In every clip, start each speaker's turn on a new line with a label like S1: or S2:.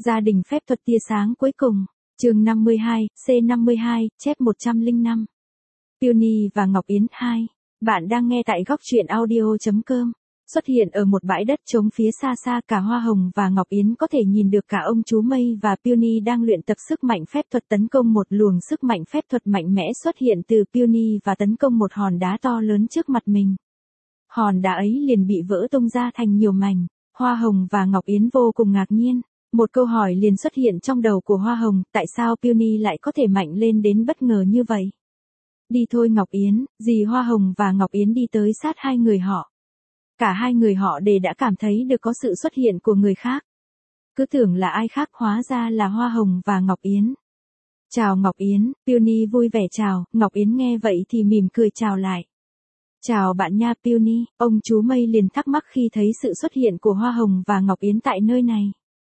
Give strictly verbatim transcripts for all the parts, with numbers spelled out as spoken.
S1: Gia đình phép thuật tia sáng cuối cùng, chương năm mươi hai, C năm mươi hai, chép một trăm lẻ năm. Peony và Ngọc Yến hai. Bạn đang nghe tại góc truyện audio chấm com. Xuất hiện ở một bãi đất trống phía xa xa, cả Hoa Hồng và Ngọc Yến có thể nhìn được cả ông chú Mây và Peony đang luyện tập sức mạnh phép thuật tấn công. Một luồng sức mạnh phép thuật mạnh mẽ xuất hiện từ Peony và tấn công một hòn đá to lớn trước mặt mình. Hòn đá ấy liền bị vỡ tung ra thành nhiều mảnh. Hoa Hồng và Ngọc Yến vô cùng ngạc nhiên. Một câu hỏi liền xuất hiện trong đầu của Hoa Hồng, tại sao Peony lại có thể mạnh lên đến bất ngờ như vậy? Đi thôi Ngọc Yến, dì Hoa Hồng và Ngọc Yến đi tới sát hai người họ. Cả hai người họ đều đã cảm thấy được có sự xuất hiện của người khác. Cứ tưởng là ai khác, hóa ra là Hoa Hồng và Ngọc Yến. Chào Ngọc Yến, Peony vui vẻ chào, Ngọc Yến nghe vậy thì mỉm cười chào lại. Chào bạn nha Peony, ông chú Mây liền thắc mắc khi thấy sự xuất hiện của Hoa Hồng và Ngọc Yến tại nơi này.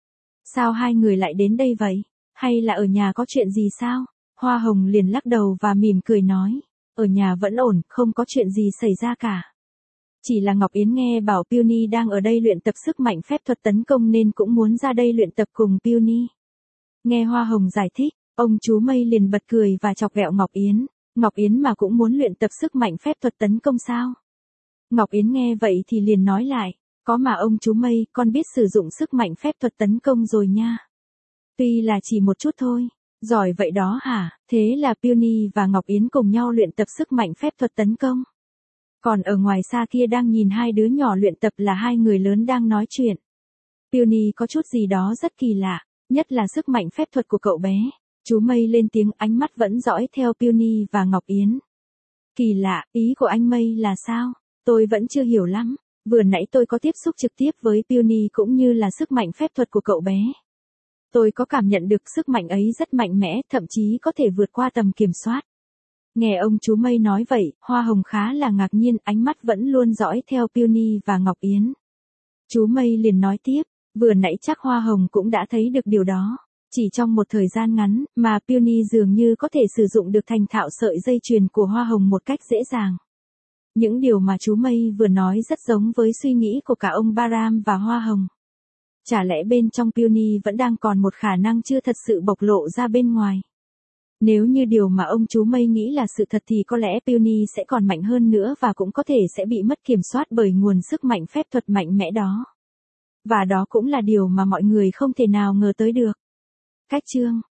S1: Sao hai người lại đến đây vậy? Hay là ở nhà có chuyện gì sao? Hoa Hồng liền lắc đầu và mỉm cười nói. Ở nhà vẫn ổn, không có chuyện gì xảy ra cả. Chỉ là Ngọc Yến nghe bảo Peony đang ở đây luyện tập sức mạnh phép thuật tấn công nên cũng muốn ra đây luyện tập cùng Peony. Nghe Hoa Hồng giải thích, ông chú Mây liền bật cười và chọc ghẹo Ngọc Yến. Ngọc Yến mà cũng muốn luyện tập sức mạnh phép thuật tấn công sao? Ngọc Yến nghe vậy thì liền nói lại. Có mà ông chú Mây, con biết sử dụng sức mạnh phép thuật tấn công rồi nha. Tuy là chỉ một chút thôi. Giỏi vậy đó hả? Thế là Peony và Ngọc Yến cùng nhau luyện tập sức mạnh phép thuật tấn công. Còn ở ngoài xa kia đang nhìn hai đứa nhỏ luyện tập là hai người lớn đang nói chuyện. Peony có chút gì đó rất kỳ lạ, nhất là sức mạnh phép thuật của cậu bé. Chú Mây lên tiếng, ánh mắt vẫn dõi theo Peony và Ngọc Yến. Kỳ lạ, ý của anh Mây là sao? Tôi vẫn chưa hiểu lắm. Vừa nãy tôi có tiếp xúc trực tiếp với Peony cũng như là sức mạnh phép thuật của cậu bé. Tôi có cảm nhận được sức mạnh ấy rất mạnh mẽ, thậm chí có thể vượt qua tầm kiểm soát. Nghe ông chú Mây nói vậy, Hoa Hồng khá là ngạc nhiên, ánh mắt vẫn luôn dõi theo Peony và Ngọc Yến. Chú Mây liền nói tiếp, vừa nãy chắc Hoa Hồng cũng đã thấy được điều đó. Chỉ trong một thời gian ngắn, mà Peony dường như có thể sử dụng được thành thạo sợi dây chuyền của Hoa Hồng một cách dễ dàng. Những điều mà chú Mây vừa nói rất giống với suy nghĩ của cả ông Baram và Hoa Hồng. Chả lẽ bên trong Peony vẫn đang còn một khả năng chưa thật sự bộc lộ ra bên ngoài? Nếu như điều mà ông chú Mây nghĩ là sự thật thì có lẽ Peony sẽ còn mạnh hơn nữa và cũng có thể sẽ bị mất kiểm soát bởi nguồn sức mạnh phép thuật mạnh mẽ đó. Và đó cũng là điều mà mọi người không thể nào ngờ tới được. Cách chương